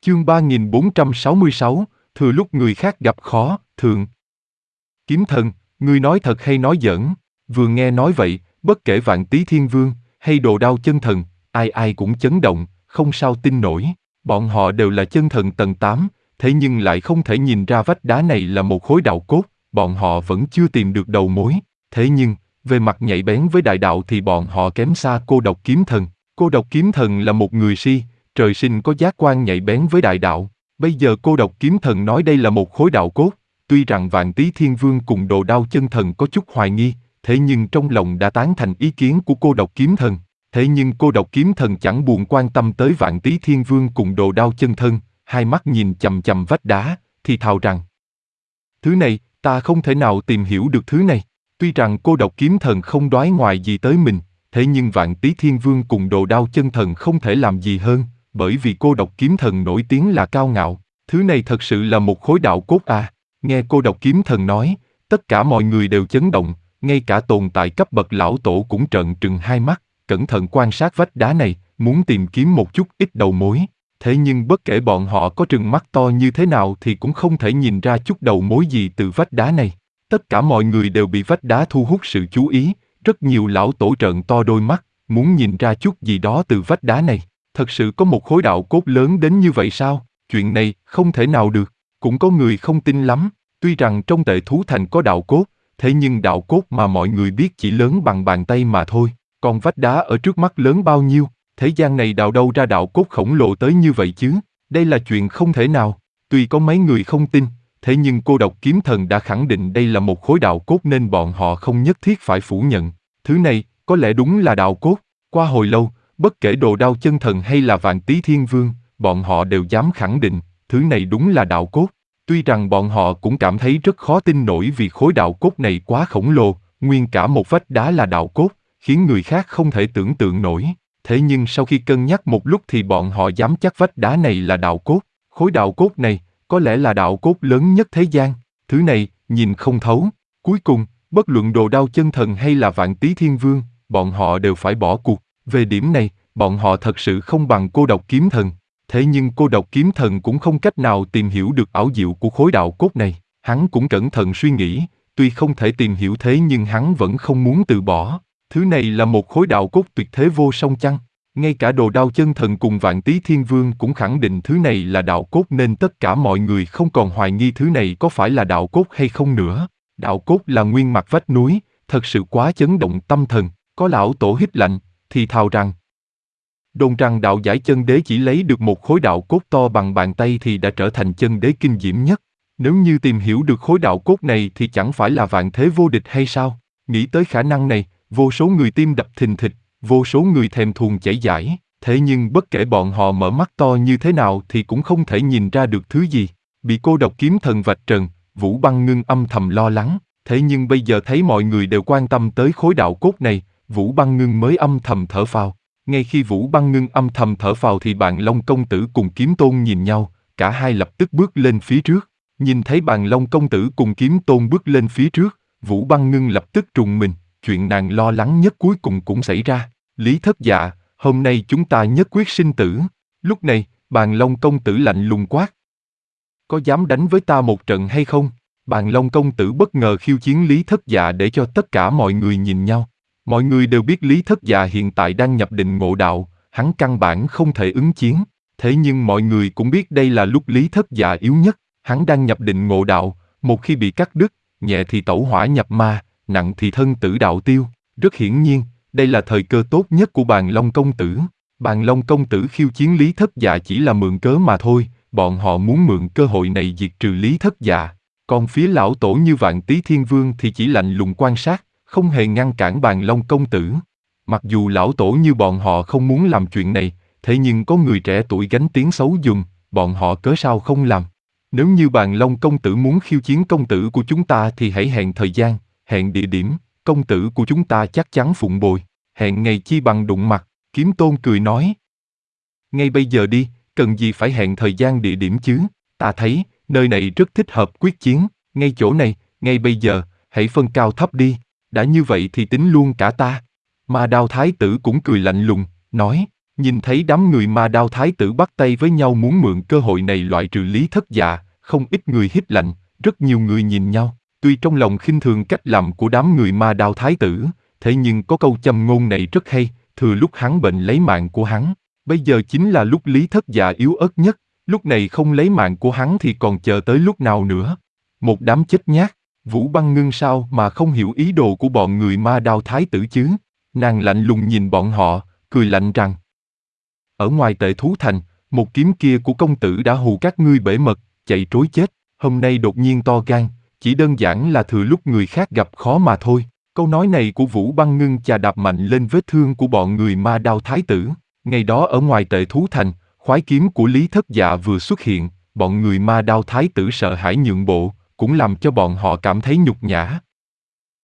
Chương 3466, thừa lúc người khác gặp khó, thượng. Kiếm thần, ngươi nói thật hay nói giỡn? Vừa nghe nói vậy, bất kể Vạn Tý Thiên Vương, hay Đồ Đao Chân Thần, ai ai cũng chấn động, không sao tin nổi. Bọn họ đều là chân thần tầng 8, thế nhưng lại không thể nhìn ra vách đá này là một khối đạo cốt, bọn họ vẫn chưa tìm được đầu mối. Thế nhưng, về mặt nhạy bén với đại đạo thì bọn họ kém xa Cô Độc Kiếm Thần. Cô Độc Kiếm Thần là một người si, trời sinh có giác quan nhạy bén với đại đạo. Bây giờ Cô Độc Kiếm Thần nói đây là một khối đạo cốt, tuy rằng Vạn Tý Thiên Vương cùng Đồ Đao Chân Thần có chút hoài nghi, thế nhưng trong lòng đã tán thành ý kiến của Cô Độc Kiếm Thần. Thế nhưng Cô Độc Kiếm Thần chẳng buồn quan tâm tới Vạn Tý Thiên Vương cùng Đồ Đao Chân Thần, hai mắt nhìn chằm chằm vách đá, thì thào rằng: thứ này, ta không thể nào tìm hiểu được thứ này. Tuy rằng Cô Độc Kiếm Thần không đoái ngoài gì tới mình, thế nhưng Vạn Tý Thiên Vương cùng Đồ Đao Chân Thần không thể làm gì hơn, bởi vì Cô Độc Kiếm Thần nổi tiếng là cao ngạo. Thứ này thật sự là một khối đạo cốt à? Nghe Cô Độc Kiếm Thần nói, tất cả mọi người đều chấn động, ngay cả tồn tại cấp bậc lão tổ cũng trợn trừng hai mắt, cẩn thận quan sát vách đá này, muốn tìm kiếm một chút ít đầu mối. Thế nhưng bất kể bọn họ có trừng mắt to như thế nào thì cũng không thể nhìn ra chút đầu mối gì từ vách đá này. Tất cả mọi người đều bị vách đá thu hút sự chú ý, rất nhiều lão tổ trợn to đôi mắt, muốn nhìn ra chút gì đó từ vách đá này. Thật sự có một khối đạo cốt lớn đến như vậy sao? Chuyện này không thể nào được. Cũng có người không tin lắm, tuy rằng trong Tệ Thú Thành có đạo cốt, thế nhưng đạo cốt mà mọi người biết chỉ lớn bằng bàn tay mà thôi, còn vách đá ở trước mắt lớn bao nhiêu, thế gian này đào đâu ra đạo cốt khổng lồ tới như vậy chứ? Đây là chuyện không thể nào. Tuy có mấy người không tin, thế nhưng Cô Độc Kiếm Thần đã khẳng định đây là một khối đạo cốt nên bọn họ không nhất thiết phải phủ nhận. Thứ này, có lẽ đúng là đạo cốt. Qua hồi lâu, bất kể Đồ Đao Chân Thần hay là Vạn Tý Thiên Vương, bọn họ đều dám khẳng định, thứ này đúng là đạo cốt. Tuy rằng bọn họ cũng cảm thấy rất khó tin nổi vì khối đạo cốt này quá khổng lồ, nguyên cả một vách đá là đạo cốt, khiến người khác không thể tưởng tượng nổi. Thế nhưng sau khi cân nhắc một lúc thì bọn họ dám chắc vách đá này là đạo cốt. Khối đạo cốt này, có lẽ là đạo cốt lớn nhất thế gian. Thứ này, nhìn không thấu. Cuối cùng, bất luận Đồ Đao Chân Thần hay là Vạn Tý Thiên Vương, bọn họ đều phải bỏ cuộc. Về điểm này, bọn họ thật sự không bằng Cô Độc Kiếm Thần. Thế nhưng Cô Độc Kiếm Thần cũng không cách nào tìm hiểu được ảo diệu của khối đạo cốt này. Hắn cũng cẩn thận suy nghĩ, tuy không thể tìm hiểu thế nhưng hắn vẫn không muốn từ bỏ. Thứ này là một khối đạo cốt tuyệt thế vô song chăng? Ngay cả Đồ Đao Chân Thần cùng Vạn Tý Thiên Vương cũng khẳng định thứ này là đạo cốt nên tất cả mọi người không còn hoài nghi thứ này có phải là đạo cốt hay không nữa. Đạo cốt là nguyên mặt vách núi, thật sự quá chấn động tâm thần. Có lão tổ hít lạnh, thì thào rằng: đồn rằng đạo giải chân đế chỉ lấy được một khối đạo cốt to bằng bàn tay thì đã trở thành chân đế kinh diễm nhất. Nếu như tìm hiểu được khối đạo cốt này thì chẳng phải là vạn thế vô địch hay sao? Nghĩ tới khả năng này, vô số người tim đập thình thịch, vô số người thèm thuồng chảy dãi. Thế nhưng bất kể bọn họ mở mắt to như thế nào thì cũng không thể nhìn ra được thứ gì. Bị Cô Độc Kiếm Thần vạch trần, Vũ Băng Ngưng âm thầm lo lắng. Thế nhưng bây giờ thấy mọi người đều quan tâm tới khối đạo cốt này, Vũ Băng Ngưng mới âm thầm thở phào. Ngay khi Vũ Băng Ngưng âm thầm thở phào thì Bàn Long công tử cùng Kiếm Tôn nhìn nhau, cả hai lập tức bước lên phía trước. Nhìn thấy Bàn Long công tử cùng Kiếm Tôn bước lên phía trước, Vũ Băng Ngưng lập tức trùng mình, chuyện nàng lo lắng nhất cuối cùng cũng xảy ra. Lý Thất Dạ, hôm nay chúng ta nhất quyết sinh tử. Lúc này, Bàn Long công tử lạnh lùng quát: có dám đánh với ta một trận hay không? Bàn Long công tử bất ngờ khiêu chiến Lý Thất Dạ để cho tất cả mọi người nhìn nhau. Mọi người đều biết Lý Thất Dạ hiện tại đang nhập định ngộ đạo, hắn căn bản không thể ứng chiến. Thế nhưng mọi người cũng biết đây là lúc Lý Thất Dạ yếu nhất, hắn đang nhập định ngộ đạo, một khi bị cắt đứt, nhẹ thì tẩu hỏa nhập ma, nặng thì thân tử đạo tiêu. Rất hiển nhiên, đây là thời cơ tốt nhất của Bàn Long công tử. Bàn Long công tử khiêu chiến Lý Thất Dạ chỉ là mượn cớ mà thôi, bọn họ muốn mượn cơ hội này diệt trừ Lý Thất Dạ. Còn phía lão tổ như Vạn Tý Thiên Vương thì chỉ lạnh lùng quan sát, không hề ngăn cản Bàn Long công tử. Mặc dù lão tổ như bọn họ không muốn làm chuyện này, thế nhưng có người trẻ tuổi gánh tiếng xấu dùng, bọn họ cớ sao không làm. Nếu như Bàn Long công tử muốn khiêu chiến công tử của chúng ta thì hãy hẹn thời gian, hẹn địa điểm, công tử của chúng ta chắc chắn phụng bồi. Hẹn ngày chi bằng đụng mặt, Kiếm Tôn cười nói. Ngay bây giờ đi, cần gì phải hẹn thời gian địa điểm chứ, ta thấy, nơi này rất thích hợp quyết chiến, ngay chỗ này, ngay bây giờ, hãy phân cao thấp đi, đã như vậy thì tính luôn cả ta. Ma Đao Thái tử cũng cười lạnh lùng, nói, Nhìn thấy đám người Ma Đao thái tử bắt tay với nhau muốn mượn cơ hội này loại trừ Lý Thất Dạ, không ít người hít lạnh, rất nhiều người nhìn nhau. Tuy trong lòng khinh thường cách làm của đám người Ma Đao thái tử, thế nhưng có câu châm ngôn này rất hay, thừa lúc hắn bệnh lấy mạng của hắn. Bây giờ chính là lúc Lý Thất Dạ yếu ớt nhất, lúc này không lấy mạng của hắn thì còn chờ tới lúc nào nữa. Một đám chết nhát, Vũ Băng Ngưng sao mà không hiểu ý đồ của bọn người Ma Đao thái tử chứ? Nàng lạnh lùng nhìn bọn họ, cười lạnh rằng: ở ngoài Tệ Thú Thành, một kiếm kia của công tử đã hù các ngươi bể mật, chạy trối chết, hôm nay đột nhiên to gan, chỉ đơn giản là thừa lúc người khác gặp khó mà thôi. Câu nói này của Vũ Băng Ngưng chà đạp mạnh lên vết thương của bọn người Ma Đao thái tử. Ngày đó ở ngoài Tệ Thú Thành, khoái kiếm của Lý Thất Dạ vừa xuất hiện, bọn người Ma Đao thái tử sợ hãi nhượng bộ, cũng làm cho bọn họ cảm thấy nhục nhã.